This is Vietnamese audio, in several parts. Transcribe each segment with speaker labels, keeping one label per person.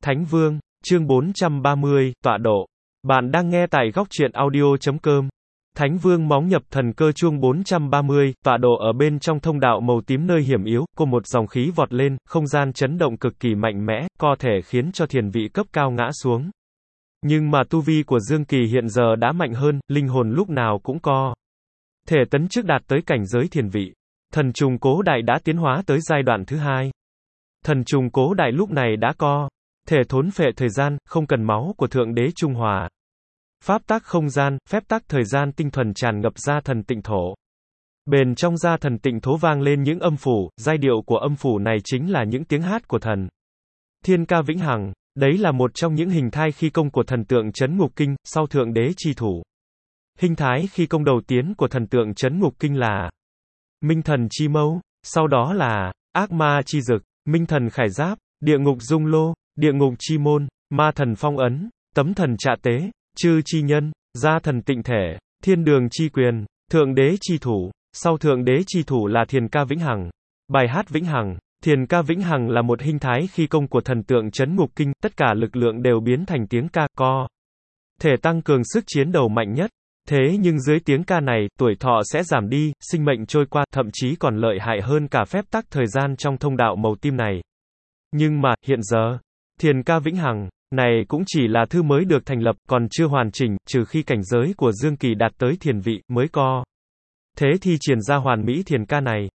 Speaker 1: Thánh Vương, chương 430, tọa độ. Bạn đang nghe tại góc truyện audio.com. Thánh Vương móng nhập thần cơ chuông 430, tọa độ ở bên trong thông đạo màu tím nơi hiểm yếu, có một dòng khí vọt lên, không gian chấn động cực kỳ mạnh mẽ, có thể khiến cho thiền vị cấp cao ngã xuống. Nhưng mà tu vi của Dương Kỳ hiện giờ đã mạnh hơn, linh hồn lúc nào cũng có thể tấn chức đạt tới cảnh giới thiền vị. Thần trùng cố đại đã tiến hóa tới giai đoạn thứ 2. Thần trùng cố đại lúc này đã có thể thốn phệ thời gian, không cần máu của Thượng Đế Trung Hòa. Pháp tắc không gian, phép tắc thời gian tinh thuần tràn ngập ra thần tịnh thổ. Bên trong gia thần tịnh thổ vang lên những âm phủ, giai điệu của âm phủ này chính là những tiếng hát của thần. Thiên ca vĩnh hằng, đấy là một trong những hình thái khi công của thần tượng Trấn Ngục Kinh, sau Thượng Đế chi thủ. Hình thái khi công đầu tiên của thần tượng Trấn Ngục Kinh là Minh thần chi mâu, sau đó là Ác ma chi dực, Minh thần khải giáp, Địa ngục dung lô, Địa ngục chi môn, Ma thần phong ấn, Tấm thần trạ tế, Chư chi nhân, Gia thần tịnh thể, Thiên đường chi quyền, Thượng Đế chi thủ, sau Thượng Đế chi thủ là Thiền ca vĩnh hằng. Bài hát vĩnh hằng. Thiền ca vĩnh hằng là một hình thái khi công của thần tượng Trấn Ngục Kinh, tất cả lực lượng đều biến thành tiếng ca, co thể tăng cường sức chiến đấu mạnh nhất. Thế nhưng dưới tiếng ca này, tuổi thọ sẽ giảm đi, sinh mệnh trôi qua, thậm chí còn lợi hại hơn cả phép tắc thời gian trong thông đạo màu tim này. Nhưng mà, hiện giờ, thiền ca vĩnh hằng này cũng chỉ là thứ mới được thành lập, còn chưa hoàn chỉnh, trừ khi cảnh giới của Dương Kỳ đạt tới thiền vị, mới có thế thi triển ra hoàn mỹ thiền ca này.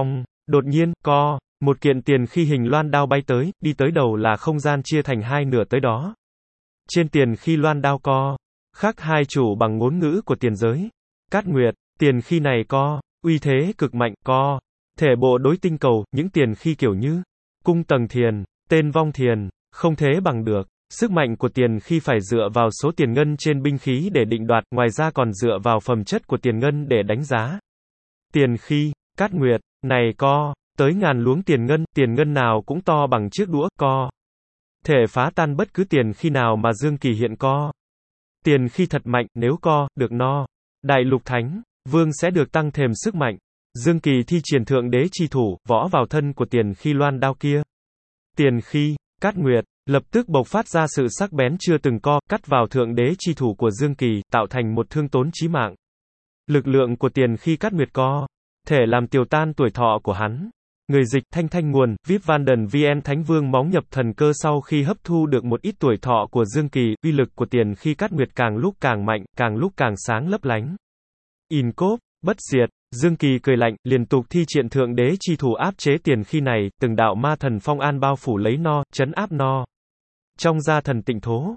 Speaker 1: Đột nhiên, có một kiện tiền khi hình loan đao bay tới, đi tới đầu là không gian chia thành hai nửa tới đó. Trên tiền khi loan đao có khắc hai chủ bằng ngôn ngữ của tiền giới. Cát Nguyệt, tiền khi này có uy thế cực mạnh, có thể bộ đối tinh cầu, những tiền khi kiểu như cung tầng thiền, tên vong thiền, không thế bằng được. Sức mạnh của tiền khi phải dựa vào số tiền ngân trên binh khí để định đoạt, ngoài ra còn dựa vào phẩm chất của tiền ngân để đánh giá. Tiền khi, Cát Nguyệt, này có tới ngàn luống tiền ngân nào cũng to bằng chiếc đũa, có thể phá tan bất cứ tiền khi nào mà Dương Kỳ hiện có. Tiền khi thật mạnh, nếu có được no, Đại Lục Thánh Vương sẽ được tăng thêm sức mạnh. Dương Kỳ thi triển Thượng Đế chi thủ, võ vào thân của tiền khi loan đao kia. Tiền khi, Cát Nguyệt, lập tức bộc phát ra sự sắc bén chưa từng có, cắt vào Thượng Đế chi thủ của Dương Kỳ, tạo thành một thương tốn chí mạng. Lực lượng của tiền khi Cát Nguyệt có thể làm tiêu tan tuổi thọ của hắn. Người dịch, Thanh nguồn, VIP Vanden VN Thánh Vương móng nhập thần cơ sau khi hấp thu được một ít tuổi thọ của Dương Kỳ, uy lực của tiền khi Cát Nguyệt càng lúc càng mạnh, càng lúc càng sáng lấp lánh. Cốp, bất diệt, Dương Kỳ cười lạnh, liên tục thi triển Thượng Đế chi thủ áp chế tiền khi này, từng đạo ma thần phong an bao phủ lấy no, trấn áp no. Trong gia thần tịnh thố,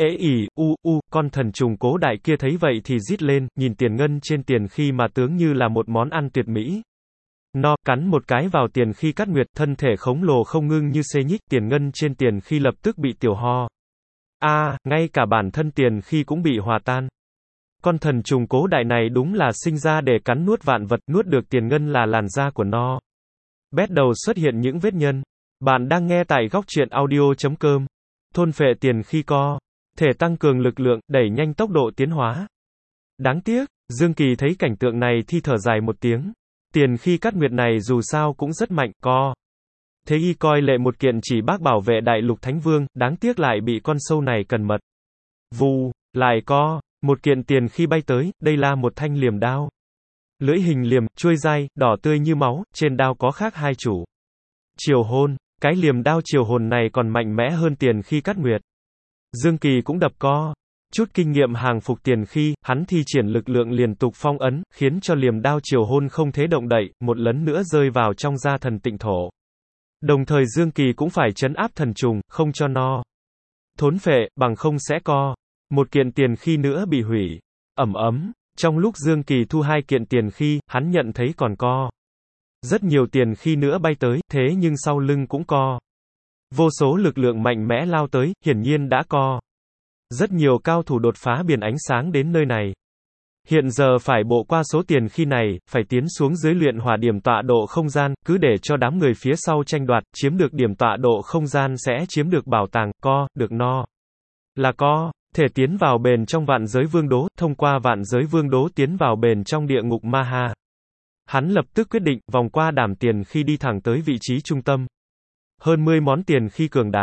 Speaker 1: con thần trùng cố đại kia thấy vậy thì rít lên, nhìn tiền ngân trên tiền khi mà tướng như là một món ăn tuyệt mỹ. No, cắn một cái vào tiền khi Cát Nguyệt, thân thể khổng lồ không ngưng như xê nhích, tiền ngân trên tiền khi lập tức bị tiểu ho. Ngay cả bản thân tiền khi cũng bị hòa tan. Con thần trùng cố đại này đúng là sinh ra để cắn nuốt vạn vật, nuốt được tiền ngân là làn da của nó. Bét đầu xuất hiện những vết nhân. Bạn đang nghe tại góc truyện audio.com. Thôn phệ tiền khi có thể tăng cường lực lượng, đẩy nhanh tốc độ tiến hóa. Đáng tiếc, Dương Kỳ thấy cảnh tượng này thì thở dài một tiếng. Tiền khi Cát Nguyệt này dù sao cũng rất mạnh, có thế y coi lệ một kiện chỉ bác bảo vệ Đại Lục Thánh Vương, đáng tiếc lại bị con sâu này cần mật. Vù, lại có một kiện tiền khi bay tới, đây là một thanh liềm đao. Lưỡi hình liềm, chuôi dai, đỏ tươi như máu, trên đao có khắc hai chủ. Triều hôn, cái liềm đao triều hồn này còn mạnh mẽ hơn tiền khi Cát Nguyệt. Dương Kỳ cũng đập có chút kinh nghiệm hàng phục tiền khi, hắn thi triển lực lượng liên tục phong ấn, khiến cho liềm đao triều hôn không thế động đậy, một lần nữa rơi vào trong gia thần tịnh thổ. Đồng thời Dương Kỳ cũng phải trấn áp thần trùng, không cho no thốn phệ, bằng không sẽ có một kiện tiền khi nữa bị hủy. Trong lúc Dương Kỳ thu hai kiện tiền khi, hắn nhận thấy còn có rất nhiều tiền khi nữa bay tới, thế nhưng sau lưng cũng có vô số lực lượng mạnh mẽ lao tới, hiển nhiên đã có rất nhiều cao thủ đột phá biển ánh sáng đến nơi này. Hiện giờ phải bộ qua số tiền khi này, phải tiến xuống dưới luyện hỏa điểm tọa độ không gian, cứ để cho đám người phía sau tranh đoạt, chiếm được điểm tọa độ không gian sẽ chiếm được bảo tàng, được no. Là có thể tiến vào bền trong vạn giới vương đố, thông qua vạn giới vương đố tiến vào bền trong địa ngục ma ha. Hắn lập tức quyết định, vòng qua đàm tiền khi đi thẳng tới vị trí trung tâm. Hơn 10 món tiền khi cường đại.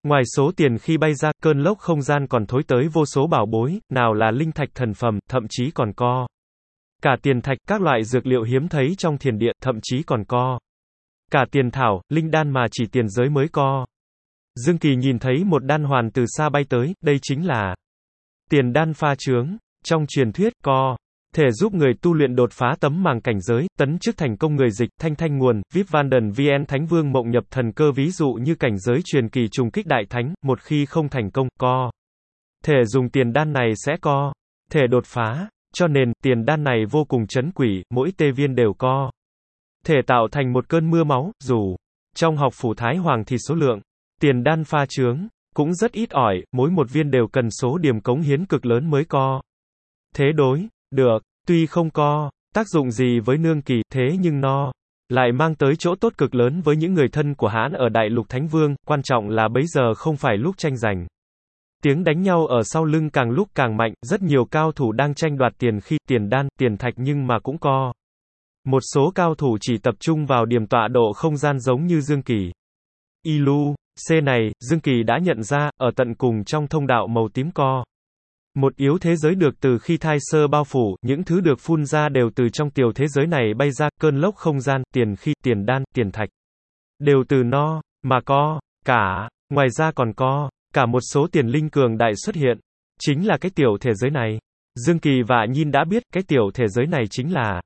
Speaker 1: Ngoài số tiền khi bay ra, cơn lốc không gian còn thối tới vô số bảo bối, nào là linh thạch thần phẩm, thậm chí còn có cả tiền thạch, các loại dược liệu hiếm thấy trong thiền địa, thậm chí còn có cả tiền thảo, linh đan mà chỉ tiền giới mới có. Dương Kỳ nhìn thấy một đan hoàn từ xa bay tới, đây chính là tiền đan pha chướng. Trong truyền thuyết, có thể giúp người tu luyện đột phá tấm màng cảnh giới, tấn chức thành công người dịch, thanh nguồn, VIP Vanden VN Thánh Vương mộng nhập thần cơ ví dụ như cảnh giới truyền kỳ trùng kích đại thánh, một khi không thành công, có thể dùng tiền đan này sẽ có thể đột phá, cho nên, tiền đan này vô cùng trấn quỷ, mỗi tê viên đều có thể tạo thành một cơn mưa máu, dù trong học phủ Thái Hoàng thì số lượng tiền đan pha chướng cũng rất ít ỏi, mỗi một viên đều cần số điểm cống hiến cực lớn mới có thế đối được, tuy không có tác dụng gì với nương kỳ, thế nhưng nó lại mang tới chỗ tốt cực lớn với những người thân của Hãn ở Đại Lục Thánh Vương, quan trọng là bấy giờ không phải lúc tranh giành. Tiếng đánh nhau ở sau lưng càng lúc càng mạnh, rất nhiều cao thủ đang tranh đoạt tiền khi, tiền đan, tiền thạch nhưng mà cũng có một số cao thủ chỉ tập trung vào điểm tọa độ không gian giống như Dương Kỳ. Ilu, C này, Dương Kỳ đã nhận ra, ở tận cùng trong thông đạo màu tím co một yếu thế giới được từ khi thai sơ bao phủ, những thứ được phun ra đều từ trong tiểu thế giới này bay ra, cơn lốc không gian, tiền khi, tiền đan, tiền thạch đều từ nó mà có cả, ngoài ra còn có cả một số tiền linh cường đại xuất hiện, chính là cái tiểu thế giới này. Dương Kỳ và Nhìn đã biết, cái tiểu thế giới này chính là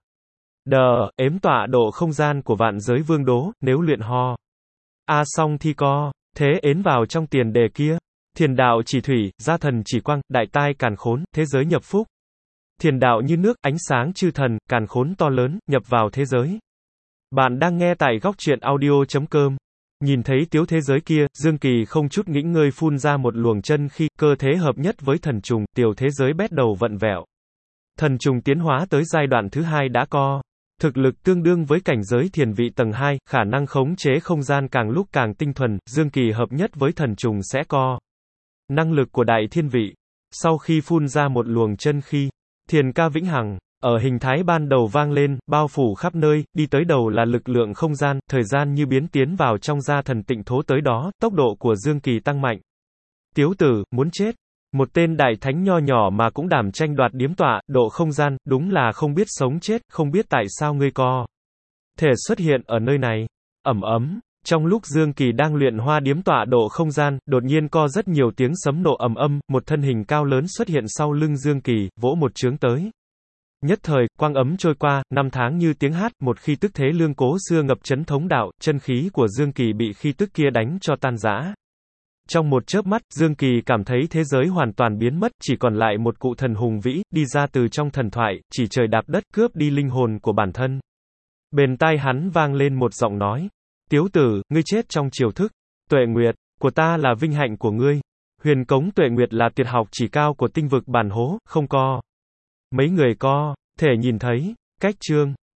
Speaker 1: ếm tọa độ không gian của vạn giới vương đố, nếu luyện ho xong thì có thế ến vào trong tiền đề kia. Thiền đạo chỉ thủy, gia thần chỉ quang, đại tai càn khốn, thế giới nhập phúc. Thiền đạo như nước, ánh sáng chư thần, càn khốn to lớn, nhập vào thế giới. Bạn đang nghe tại góc truyện audio.com. Nhìn thấy tiểu thế giới kia, Dương Kỳ không chút nghỉ ngơi phun ra một luồng chân khi cơ thế hợp nhất với thần trùng, tiểu thế giới bắt đầu vận vẹo. Thần trùng tiến hóa tới giai đoạn thứ 2 đã có thực lực tương đương với cảnh giới thiền vị tầng 2, khả năng khống chế không gian càng lúc càng tinh thuần, Dương Kỳ hợp nhất với thần trùng sẽ có năng lực của đại thiên vị. Sau khi phun ra một luồng chân khi, thiền ca vĩnh hằng ở hình thái ban đầu vang lên, bao phủ khắp nơi, đi tới đầu là lực lượng không gian, thời gian như biến tiến vào trong gia thần tịnh thố tới đó, tốc độ của Dương Kỳ tăng mạnh. Tiếu tử, muốn chết. Một tên đại thánh nho nhỏ mà cũng đảm tranh đoạt điếm tọa, độ không gian, đúng là không biết sống chết, không biết tại sao ngươi có thể xuất hiện ở nơi này. Ầm ầm. Trong lúc Dương Kỳ đang luyện hoa điếm tọa độ không gian, đột nhiên có rất nhiều tiếng sấm nổ ầm ầm, một thân hình cao lớn xuất hiện sau lưng Dương Kỳ, vỗ một chướng tới. Nhất thời, quang ấm trôi qua, năm tháng như tiếng hát, một khi tức thế lương cố xưa ngập chấn thống đạo, chân khí của Dương Kỳ bị khi tức kia đánh cho tan rã. Trong một chớp mắt, Dương Kỳ cảm thấy thế giới hoàn toàn biến mất, chỉ còn lại một cụ thần hùng vĩ, đi ra từ trong thần thoại, chỉ trời đạp đất cướp đi linh hồn của bản thân. Bên tai hắn vang lên một giọng nói. Tiếu tử, ngươi chết trong chiều thức. Tuệ Nguyệt, của ta là vinh hạnh của ngươi. Huyền cống Tuệ Nguyệt là tuyệt học chỉ cao của tinh vực bản hố, không có mấy người có thể nhìn thấy. Cách chương